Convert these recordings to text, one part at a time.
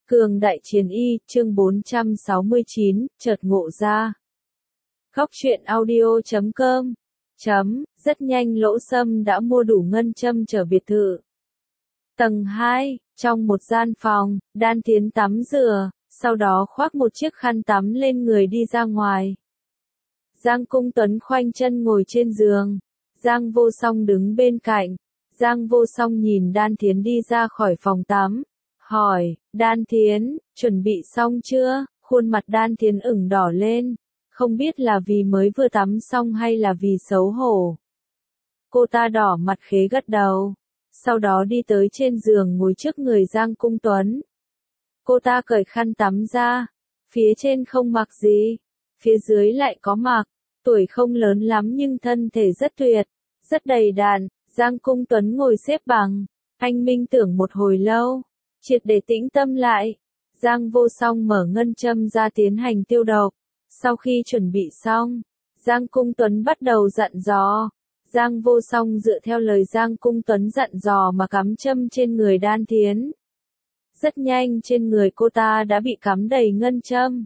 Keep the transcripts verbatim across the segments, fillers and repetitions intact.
Cường đại chiến y, chương bốn trăm sáu mươi chín, chợt ngộ ra. Góc truyện audio chấm com chấm, rất nhanh Lỗ Sâm đã mua đủ ngân châm trở biệt thự. Tầng hai, trong một gian phòng, Đan Tiến tắm rửa, sau đó khoác một chiếc khăn tắm lên người đi ra ngoài. Giang Cung Tuấn khoanh chân ngồi trên giường, Giang Vô Song đứng bên cạnh. Giang Vô Song nhìn Đan Tiến đi ra khỏi phòng tắm, hỏi, Đan Tiến, chuẩn bị xong chưa? Khuôn mặt Đan Tiến ửng đỏ lên, không biết là vì mới vừa tắm xong hay là vì xấu hổ. Cô ta đỏ mặt khế gật đầu, sau đó đi tới trên giường ngồi trước người Giang Cung Tuấn. Cô ta cởi khăn tắm ra, phía trên không mặc gì, phía dưới lại có mặc, tuổi không lớn lắm nhưng thân thể rất tuyệt, rất đầy đặn. Giang Cung Tuấn ngồi xếp bằng, anh minh tưởng một hồi lâu, triệt để tĩnh tâm lại. Giang Vô Song mở ngân châm ra tiến hành tiêu độc. Sau khi chuẩn bị xong, Giang Cung Tuấn bắt đầu dặn dò. Giang Vô Song dựa theo lời Giang Cung Tuấn dặn dò mà cắm châm trên người Đan Tiến. Rất nhanh trên người cô ta đã bị cắm đầy ngân châm.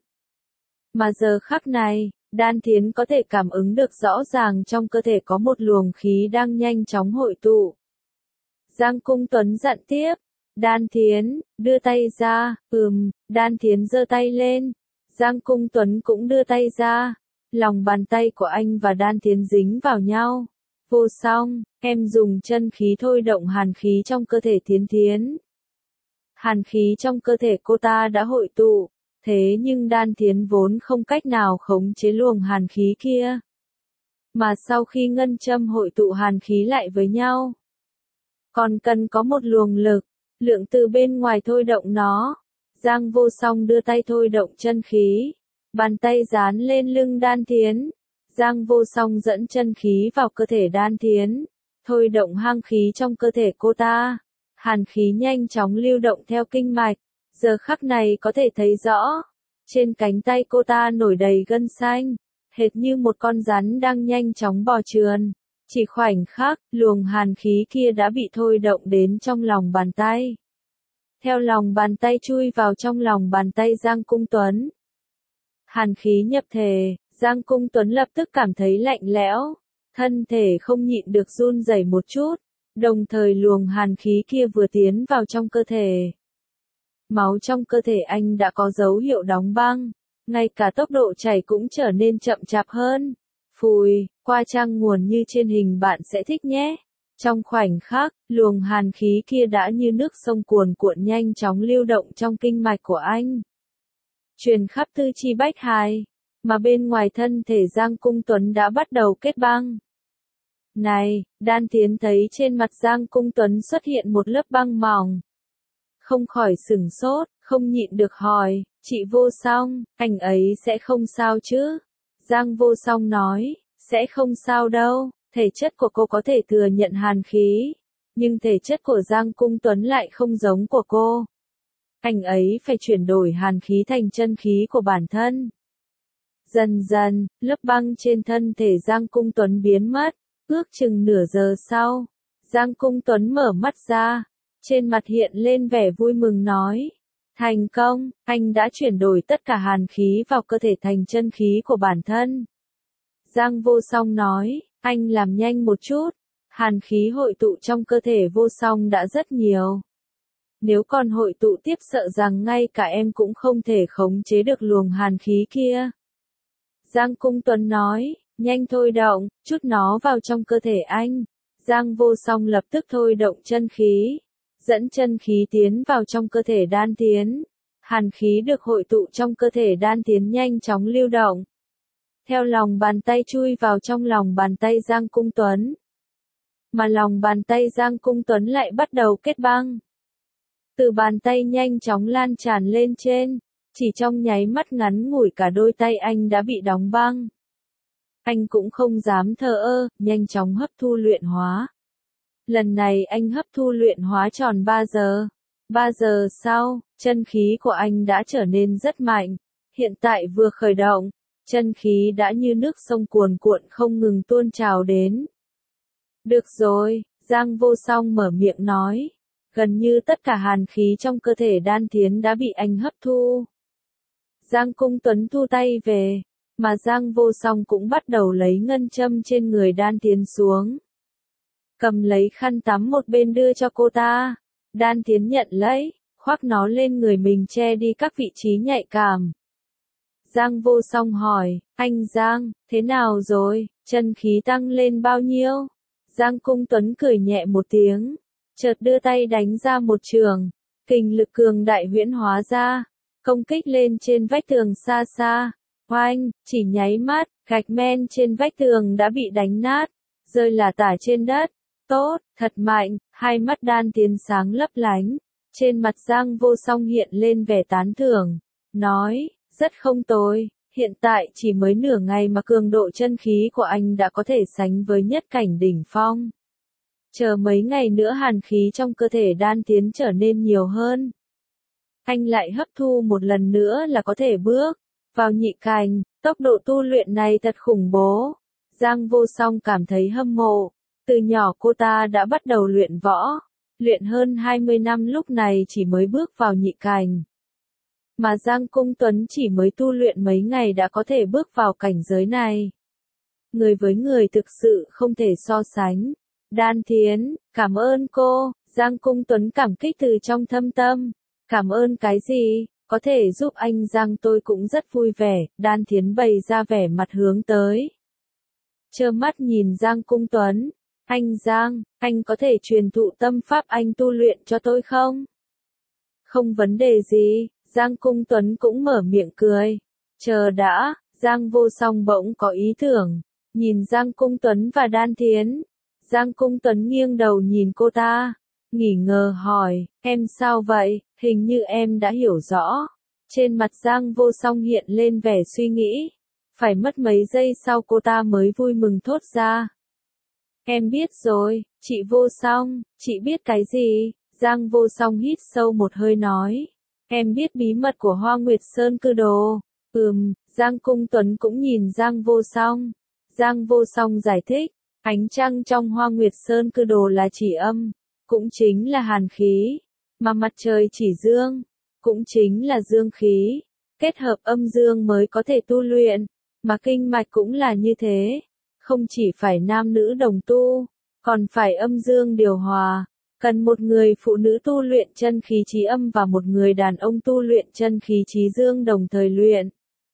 Mà giờ khắc này, Đan Tiến có thể cảm ứng được rõ ràng trong cơ thể có một luồng khí đang nhanh chóng hội tụ. Giang Cung Tuấn dặn tiếp, Đan Tiến, đưa tay ra, ừm, Đan Tiến giơ tay lên. Giang Cung Tuấn cũng đưa tay ra, lòng bàn tay của anh và Đan Tiến dính vào nhau. Vô Song, em dùng chân khí thôi động hàn khí trong cơ thể Tiến Tiến. Hàn khí trong cơ thể cô ta đã hội tụ. Thế nhưng Đan Tiến vốn không cách nào khống chế luồng hàn khí kia. Mà sau khi ngân châm hội tụ hàn khí lại với nhau, còn cần có một luồng lực, lượng từ bên ngoài thôi động nó. Giang Vô Song đưa tay thôi động chân khí, bàn tay dán lên lưng Đan Tiến. Giang Vô Song dẫn chân khí vào cơ thể Đan Tiến, thôi động hang khí trong cơ thể cô ta. Hàn khí nhanh chóng lưu động theo kinh mạch. Giờ khắc này có thể thấy rõ, trên cánh tay cô ta nổi đầy gân xanh, hệt như một con rắn đang nhanh chóng bò trườn. Chỉ khoảnh khắc, luồng hàn khí kia đã bị thôi động đến trong lòng bàn tay. Theo lòng bàn tay chui vào trong lòng bàn tay Giang Cung Tuấn. Hàn khí nhập thể, Giang Cung Tuấn lập tức cảm thấy lạnh lẽo, thân thể không nhịn được run rẩy một chút, đồng thời luồng hàn khí kia vừa tiến vào trong cơ thể. Máu trong cơ thể anh đã có dấu hiệu đóng băng, ngay cả tốc độ chảy cũng trở nên chậm chạp hơn. Phùi, qua trang nguồn như trên hình bạn sẽ thích nhé. Trong khoảnh khắc, luồng hàn khí kia đã như nước sông cuồn cuộn nhanh chóng lưu động trong kinh mạch của anh, truyền khắp tứ chi bách hài, mà bên ngoài thân thể Giang Cung Tuấn đã bắt đầu kết băng. Này, Đan Tiến thấy trên mặt Giang Cung Tuấn xuất hiện một lớp băng mỏng, không khỏi sửng sốt, không nhịn được hỏi, chị Vô Song, anh ấy sẽ không sao chứ? Giang Vô Song nói, sẽ không sao đâu, thể chất của cô có thể thừa nhận hàn khí, nhưng thể chất của Giang Cung Tuấn lại không giống của cô. Anh ấy phải chuyển đổi hàn khí thành chân khí của bản thân. Dần dần, lớp băng trên thân thể Giang Cung Tuấn biến mất, ước chừng nửa giờ sau, Giang Cung Tuấn mở mắt ra. Trên mặt hiện lên vẻ vui mừng nói, thành công, anh đã chuyển đổi tất cả hàn khí vào cơ thể thành chân khí của bản thân. Giang Vô Song nói, anh làm nhanh một chút, hàn khí hội tụ trong cơ thể Vô Song đã rất nhiều. Nếu còn hội tụ tiếp sợ rằng ngay cả em cũng không thể khống chế được luồng hàn khí kia. Giang Cung Tuấn nói, nhanh thôi động, chút nó vào trong cơ thể anh. Giang Vô Song lập tức thôi động chân khí, dẫn chân khí tiến vào trong cơ thể Đan Tiến. Hàn khí được hội tụ trong cơ thể Đan Tiến nhanh chóng lưu động. Theo lòng bàn tay chui vào trong lòng bàn tay Giang Cung Tuấn. Mà lòng bàn tay Giang Cung Tuấn lại bắt đầu kết băng. Từ bàn tay nhanh chóng lan tràn lên trên, chỉ trong nháy mắt ngắn ngủi cả đôi tay anh đã bị đóng băng. Anh cũng không dám thờ ơ, nhanh chóng hấp thu luyện hóa. Lần này anh hấp thu luyện hóa tròn ba giờ. ba giờ sau, chân khí của anh đã trở nên rất mạnh. Hiện tại vừa khởi động, chân khí đã như nước sông cuồn cuộn không ngừng tuôn trào đến. Được rồi, Giang Vô Song mở miệng nói. Gần như tất cả hàn khí trong cơ thể Đan Thiến đã bị anh hấp thu. Giang Cung Tuấn thu tay về, mà Giang Vô Song cũng bắt đầu lấy ngân châm trên người Đan Thiến xuống. Cầm lấy khăn tắm một bên đưa cho cô ta. Đan Thiến nhận lấy, khoác nó lên người mình che đi các vị trí nhạy cảm. Giang Vô Song hỏi, anh Giang, thế nào rồi, chân khí tăng lên bao nhiêu? Giang Cung Tuấn cười nhẹ một tiếng, chợt đưa tay đánh ra một trường, kình lực cường đại huyễn hóa ra, công kích lên trên vách tường xa xa. Oanh, chỉ nháy mắt, gạch men trên vách tường đã bị đánh nát, rơi lả tả trên đất. Tốt, thật mạnh, hai mắt Đan Thiến sáng lấp lánh. Trên mặt Giang Vô Song hiện lên vẻ tán thưởng, nói, rất không tồi, hiện tại chỉ mới nửa ngày mà cường độ chân khí của anh đã có thể sánh với nhất cảnh đỉnh phong. Chờ mấy ngày nữa hàn khí trong cơ thể Đan Thiến trở nên nhiều hơn. Anh lại hấp thu một lần nữa là có thể bước vào nhị cảnh, tốc độ tu luyện này thật khủng bố. Giang Vô Song cảm thấy hâm mộ, từ nhỏ cô ta đã bắt đầu luyện võ, luyện hơn hai mươi năm lúc này chỉ mới bước vào nhị cảnh. Mà Giang Cung Tuấn chỉ mới tu luyện mấy ngày đã có thể bước vào cảnh giới này. Người với người thực sự không thể so sánh. Đan Thiến, cảm ơn cô, Giang Cung Tuấn cảm kích từ trong thâm tâm. Cảm ơn cái gì, có thể giúp anh Giang tôi cũng rất vui vẻ, Đan Thiến bày ra vẻ mặt hướng tới. Trơ mắt nhìn Giang Cung Tuấn, anh Giang, anh có thể truyền thụ tâm pháp anh tu luyện cho tôi không? Không vấn đề gì, Giang Cung Tuấn cũng mở miệng cười. Chờ đã, Giang Vô Song bỗng có ý tưởng, nhìn Giang Cung Tuấn và Đan Thiến. Giang Cung Tuấn nghiêng đầu nhìn cô ta, nghỉ ngờ hỏi, em sao vậy, hình như em đã hiểu rõ. Trên mặt Giang Vô Song hiện lên vẻ suy nghĩ, phải mất mấy giây sau cô ta mới vui mừng thốt ra. Em biết rồi, chị Vô Song, chị biết cái gì? Giang Vô Song hít sâu một hơi nói, em biết bí mật của Hoa Nguyệt Sơn Cư Đồ. Ừm, Giang Cung Tuấn cũng nhìn Giang Vô Song. Giang Vô Song giải thích, ánh trăng trong Hoa Nguyệt Sơn Cư Đồ là chỉ âm, cũng chính là hàn khí, mà mặt trời chỉ dương, cũng chính là dương khí, kết hợp âm dương mới có thể tu luyện, mà kinh mạch cũng là như thế, không chỉ phải nam nữ đồng tu, còn phải âm dương điều hòa, cần một người phụ nữ tu luyện chân khí chí âm và một người đàn ông tu luyện chân khí chí dương đồng thời luyện.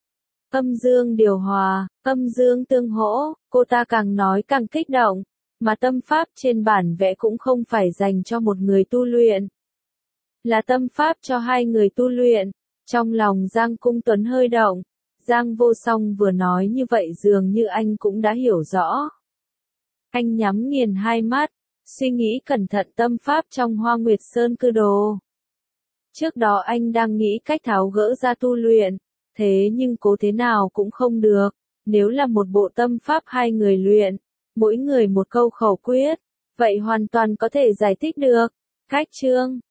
Âm dương điều hòa, âm dương tương hỗ, cô ta càng nói càng kích động, mà tâm pháp trên bản vẽ cũng không phải dành cho một người tu luyện, là tâm pháp cho hai người tu luyện. Trong lòng Giang Cung Tuấn hơi động, Giang Vô Song vừa nói như vậy dường như anh cũng đã hiểu rõ. Anh nhắm nghiền hai mắt, suy nghĩ cẩn thận tâm pháp trong Hoa Nguyệt Sơn Cư Đồ. Trước đó anh đang nghĩ cách tháo gỡ ra tu luyện, thế nhưng cố thế nào cũng không được, nếu là một bộ tâm pháp hai người luyện, mỗi người một câu khẩu quyết, vậy hoàn toàn có thể giải thích được. Cách chương